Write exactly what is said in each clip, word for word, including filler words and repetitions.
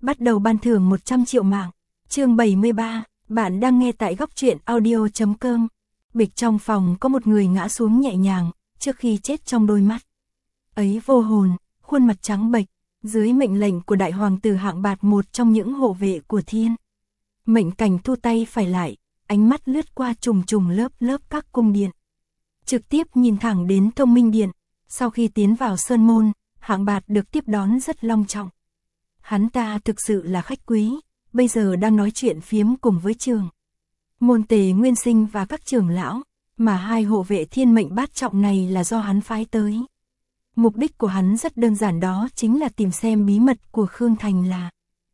bắt đầu ban thưởng một trăm triệu mạng. Chương bảy mươi ba, bạn đang nghe tại góc truyện audio chấm com. Bịch trong phòng có một người ngã xuống nhẹ nhàng, trước khi chết trong đôi mắt ấy vô hồn, khuôn mặt trắng bệch, dưới mệnh lệnh của đại hoàng tử Hạng Bạt, một trong những hộ vệ của thiên. Mệnh Cảnh thu tay phải lại, ánh mắt lướt qua trùng trùng lớp lớp các cung điện, trực tiếp nhìn thẳng đến Thông Minh Điện. Sau khi tiến vào sơn môn, Hạng Bạt được tiếp đón rất long trọng. Hắn ta thực sự là khách quý, bây giờ đang nói chuyện phiếm cùng với trường môn Tề Nguyên Sinh và các trưởng lão, mà hai hộ vệ thiên mệnh bát trọng này là do hắn phái tới. Mục đích của hắn rất đơn giản, đó chính là tìm xem bí mật của Khương Thành là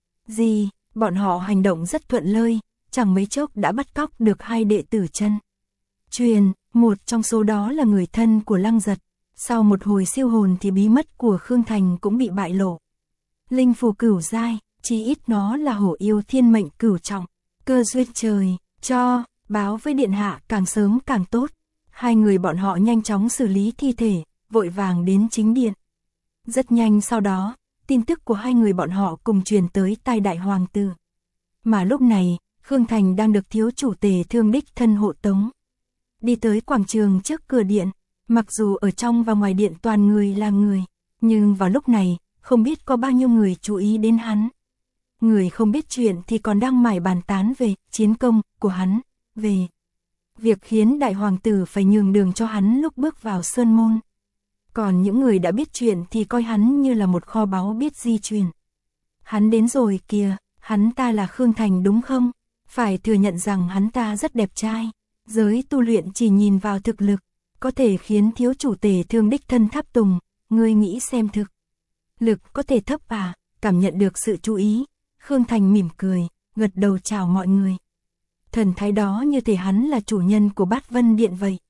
gì. Bọn họ hành động rất thuận lợi, chẳng mấy chốc đã bắt cóc được hai đệ tử chân truyền, một trong số đó là người thân của Lăng Giật. Sau một hồi siêu hồn thì bí mật của Khương Thành cũng bị bại lộ. Linh phù cửu giai, chí ít nó là hổ yêu thiên mệnh cửu trọng, cơ duyên trời cho, báo với điện hạ càng sớm càng tốt. Hai người bọn họ nhanh chóng xử lý thi thể, vội vàng đến chính điện. Rất nhanh sau đó, tin tức của hai người bọn họ cùng truyền tới tai đại hoàng tử. Mà lúc này, Khương Thành đang được thiếu chủ Tề Thương đích thân hộ tống đi tới quảng trường trước cửa điện. Mặc dù ở trong và ngoài điện toàn người là người, nhưng vào lúc này, không biết có bao nhiêu người chú ý đến hắn. Người không biết chuyện thì còn đang mải bàn tán về chiến công của hắn, về việc khiến đại hoàng tử phải nhường đường cho hắn lúc bước vào sơn môn. Còn những người đã biết chuyện thì coi hắn như là một kho báu biết di truyền. Hắn đến rồi kìa, hắn ta là Khương Thành đúng không? Phải thừa nhận rằng hắn ta rất đẹp trai. Giới tu luyện chỉ nhìn vào thực lực, có thể khiến thiếu chủ Tề Thương đích thân tháp tùng. Ngươi nghĩ xem thực lực có thể thấp à? Cảm nhận được sự chú ý, Khương Thành mỉm cười, gật đầu chào mọi người. Thần thái đó như thể hắn là chủ nhân của Bát Vân Điện vậy.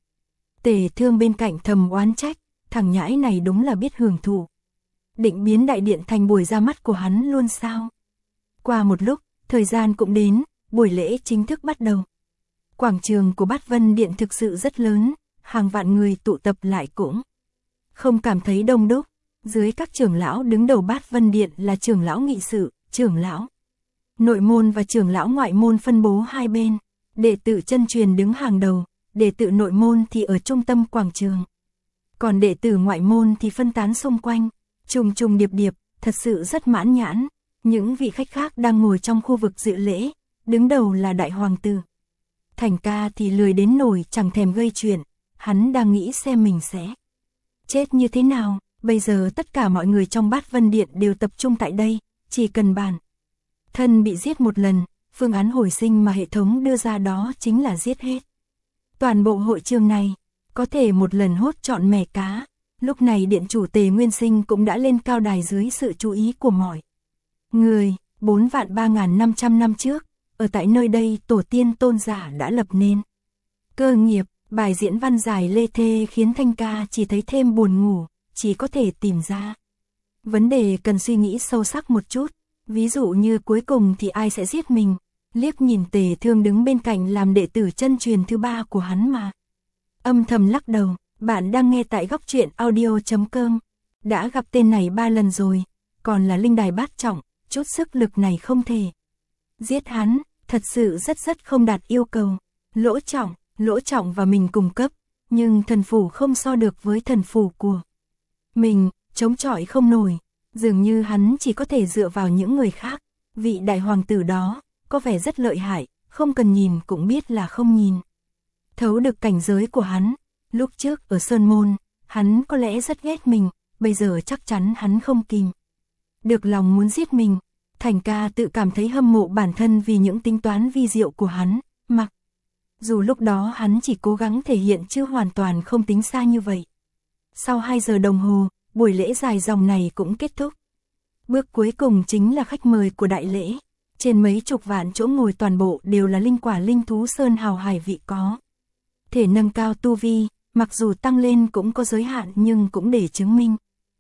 Tề Thương bên cạnh thầm oán trách, thằng nhãi này đúng là biết hưởng thụ. Định biến đại điện thành buổi ra mắt của hắn luôn sao? Qua một lúc, thời gian cũng đến, buổi lễ chính thức bắt đầu. Quảng trường của Bát Vân Điện thực sự rất lớn, hàng vạn người tụ tập lại cũng không cảm thấy đông đúc. Dưới các trưởng lão đứng đầu Bát Vân Điện là trưởng lão nghị sự, trưởng lão nội môn và trưởng lão ngoại môn phân bố hai bên. Đệ tử chân truyền đứng hàng đầu, đệ tử nội môn thì ở trung tâm quảng trường. Còn đệ tử ngoại môn thì phân tán xung quanh, trùng trùng điệp điệp, thật sự rất mãn nhãn. Những vị khách khác đang ngồi trong khu vực dự lễ, đứng đầu là đại hoàng tử Thành Ca thì lười đến nổi, chẳng thèm gây chuyện. Hắn đang nghĩ xem mình sẽ chết như thế nào. Bây giờ tất cả mọi người trong Bát Vân Điện đều tập trung tại đây, chỉ cần bản thân bị giết một lần, phương án hồi sinh mà hệ thống đưa ra đó chính là giết hết toàn bộ hội trường này, có thể một lần hốt trọn mẻ cá. Lúc này điện chủ Tề Nguyên Sinh cũng đã lên cao đài dưới sự chú ý của mọi người. Bốn vạn ba ngàn năm trăm năm trước, ở tại nơi đây tổ tiên tôn giả đã lập nên cơ nghiệp. Bài diễn văn dài lê thê khiến Thanh Ca chỉ thấy thêm buồn ngủ, chỉ có thể tìm ra vấn đề cần suy nghĩ sâu sắc một chút. Ví dụ như cuối cùng thì ai sẽ giết mình. Liếc nhìn Tề Thương đứng bên cạnh làm đệ tử chân truyền thứ ba của hắn mà âm thầm lắc đầu. Bạn đang nghe tại góc truyện audio chấm com. Đã gặp tên này ba lần rồi, còn là linh đài bát trọng, chút sức lực này không thể giết hắn, thật sự rất rất không đạt yêu cầu. Lỗ Trọng, Lỗ Trọng và mình cùng cấp, nhưng thần phủ không so được với thần phủ của mình, chống chọi không nổi. Dường như hắn chỉ có thể dựa vào những người khác. Vị đại hoàng tử đó có vẻ rất lợi hại, không cần nhìn cũng biết là không nhìn thấu được cảnh giới của hắn. Lúc trước ở Sơn Môn, hắn có lẽ rất ghét mình, bây giờ chắc chắn hắn không kìm được lòng muốn giết mình. Thành Ca tự cảm thấy hâm mộ bản thân vì những tính toán vi diệu của hắn, mặc dù lúc đó hắn chỉ cố gắng thể hiện chứ hoàn toàn không tính xa như vậy. Sau hai giờ đồng hồ, buổi lễ dài dòng này cũng kết thúc. Bước cuối cùng chính là khách mời của đại lễ. Trên mấy chục vạn chỗ ngồi toàn bộ đều là linh quả linh thú sơn hào hải vị có thể nâng cao tu vi, mặc dù tăng lên cũng có giới hạn nhưng cũng để chứng minh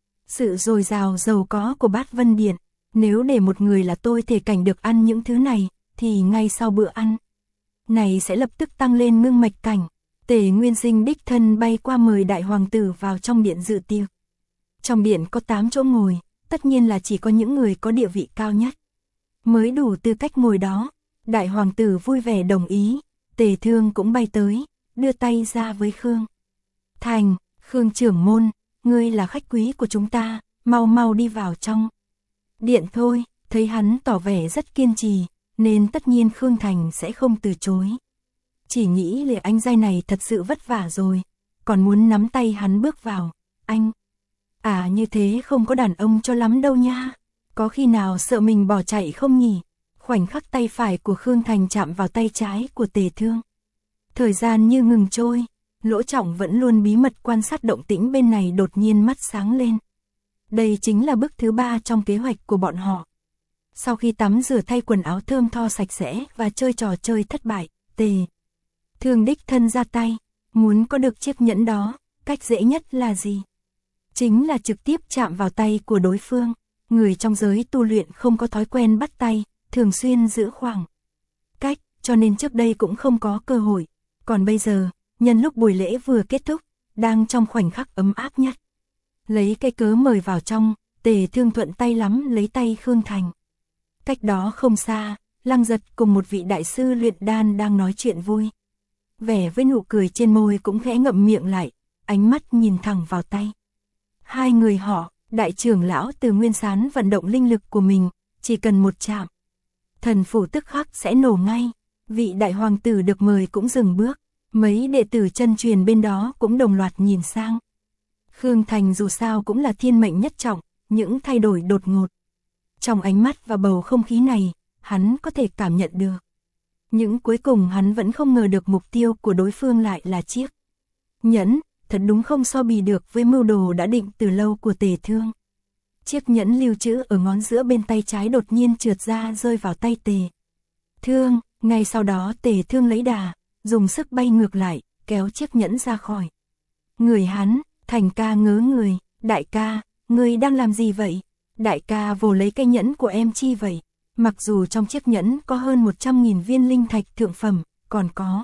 sự dồi dào giàu có của Bát Vân Điện. Nếu để một người là tôi thể cảnh được ăn những thứ này, thì ngay sau bữa ăn này sẽ lập tức tăng lên ngưng mạch cảnh. Tề Nguyên Sinh đích thân bay qua mời đại hoàng tử vào trong điện dự tiệc. Trong điện có tám chỗ ngồi, tất nhiên là chỉ có những người có địa vị cao nhất mới đủ tư cách ngồi đó. Đại hoàng tử vui vẻ đồng ý, Tề Thương cũng bay tới, đưa tay ra với Khương Thành, Khương trưởng môn, ngươi là khách quý của chúng ta, mau mau đi vào trong điện thôi. Thấy hắn tỏ vẻ rất kiên trì, nên tất nhiên Khương Thành sẽ không từ chối. Chỉ nghĩ Lệ Anh giai này thật sự vất vả rồi, còn muốn nắm tay hắn bước vào. Anh, à như thế không có đàn ông cho lắm đâu nha, có khi nào sợ mình bỏ chạy không nhỉ? Khoảnh khắc tay phải của Khương Thành chạm vào tay trái của Tề Thương. Thời gian như ngừng trôi, Lỗ Trọng vẫn luôn bí mật quan sát động tĩnh bên này đột nhiên mắt sáng lên. Đây chính là bước thứ ba trong kế hoạch của bọn họ. Sau khi tắm rửa thay quần áo thơm tho sạch sẽ và chơi trò chơi thất bại, Tề Thương đích thân ra tay, muốn có được chiếc nhẫn đó, cách dễ nhất là gì? Chính là trực tiếp chạm vào tay của đối phương. Người trong giới tu luyện không có thói quen bắt tay, thường xuyên giữ khoảng cách, cho nên trước đây cũng không có cơ hội. Còn bây giờ, nhân lúc buổi lễ vừa kết thúc, đang trong khoảnh khắc ấm áp nhất, lấy cái cớ mời vào trong, Tề Thương thuận tay lắm lấy tay Khương Thành. Cách đó không xa, Lăng Giật cùng một vị đại sư luyện đan đang nói chuyện vui vẻ với nụ cười trên môi cũng khẽ ngậm miệng lại, ánh mắt nhìn thẳng vào tay. Hai người họ, đại trưởng lão Từ Nguyên Sán vận động linh lực của mình, chỉ cần một chạm, thần phủ tức khắc sẽ nổ ngay. Vị đại hoàng tử được mời cũng dừng bước, mấy đệ tử chân truyền bên đó cũng đồng loạt nhìn sang. Khương Thành dù sao cũng là thiên mệnh nhất trọng, những thay đổi đột ngột trong ánh mắt và bầu không khí này, hắn có thể cảm nhận được. Nhưng cuối cùng hắn vẫn không ngờ được mục tiêu của đối phương lại là chiếc nhẫn, thật đúng không so bì được với mưu đồ đã định từ lâu của Tề Thương. Chiếc nhẫn lưu trữ ở ngón giữa bên tay trái đột nhiên trượt ra rơi vào tay Tề Thương, ngay sau đó Tề Thương lấy đà, dùng sức bay ngược lại, kéo chiếc nhẫn ra khỏi người hắn. Thành ca ngớ người, đại ca, ngươi đang làm gì vậy? Đại ca vồ lấy cây nhẫn của em chi vậy? Mặc dù trong chiếc nhẫn có hơn một trăm nghìn viên linh thạch thượng phẩm, còn có.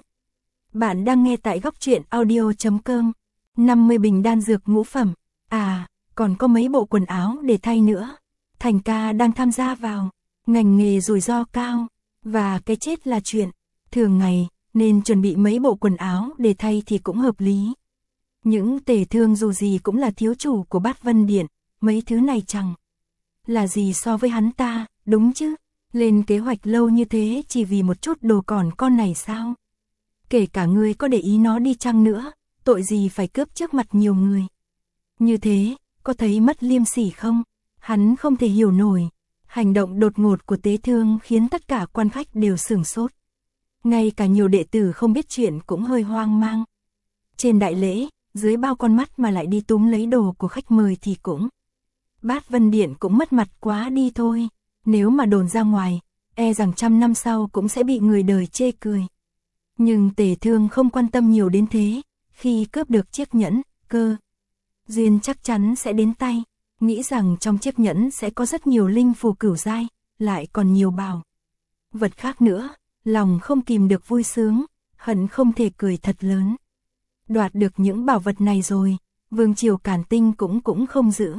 Bạn đang nghe tại góc truyện audio chấm com, năm mươi bình đan dược ngũ phẩm, à, còn có mấy bộ quần áo để thay nữa. Thành ca đang tham gia vào ngành nghề rủi ro cao, và cái chết là chuyện thường ngày, nên chuẩn bị mấy bộ quần áo để thay thì cũng hợp lý. Những Tề Thương dù gì cũng là thiếu chủ của Bát Vân Điện, mấy thứ này chẳng là gì so với hắn ta, đúng chứ? Lên kế hoạch lâu như thế chỉ vì một chút đồ còn con này sao? Kể cả ngươi có để ý nó đi chăng nữa, tội gì phải cướp trước mặt nhiều người. Như thế, có thấy mất liêm sỉ không? Hắn không thể hiểu nổi. Hành động đột ngột của Tề Thương khiến tất cả quan khách đều sửng sốt. Ngay cả nhiều đệ tử không biết chuyện cũng hơi hoang mang. Trên đại lễ, dưới bao con mắt mà lại đi túm lấy đồ của khách mời thì cũng. Bát Vân Điện cũng mất mặt quá đi thôi. Nếu mà đồn ra ngoài, e rằng trăm năm sau cũng sẽ bị người đời chê cười. Nhưng Tề Thương không quan tâm nhiều đến thế. Khi cướp được chiếc nhẫn, cơ duyên chắc chắn sẽ đến tay. Nghĩ rằng trong chiếc nhẫn sẽ có rất nhiều linh phù cửu giai, lại còn nhiều bảo vật khác nữa. Lòng không kìm được vui sướng, hận không thể cười thật lớn. Đoạt được những bảo vật này rồi, Vương Triều Càn Tinh cũng cũng không giữ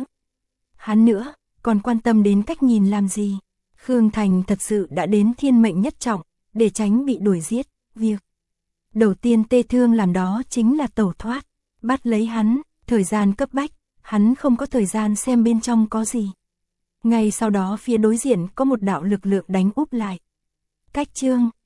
hắn nữa, còn quan tâm đến cách nhìn làm gì. Khương Thành thật sự đã đến thiên mệnh nhất trọng, để tránh bị đuổi giết. Việc đầu tiên Tề Thương làm đó chính là tẩu thoát, bắt lấy hắn. Thời gian cấp bách, hắn không có thời gian xem bên trong có gì. Ngay sau đó phía đối diện có một đạo lực lượng đánh úp lại. Cách chương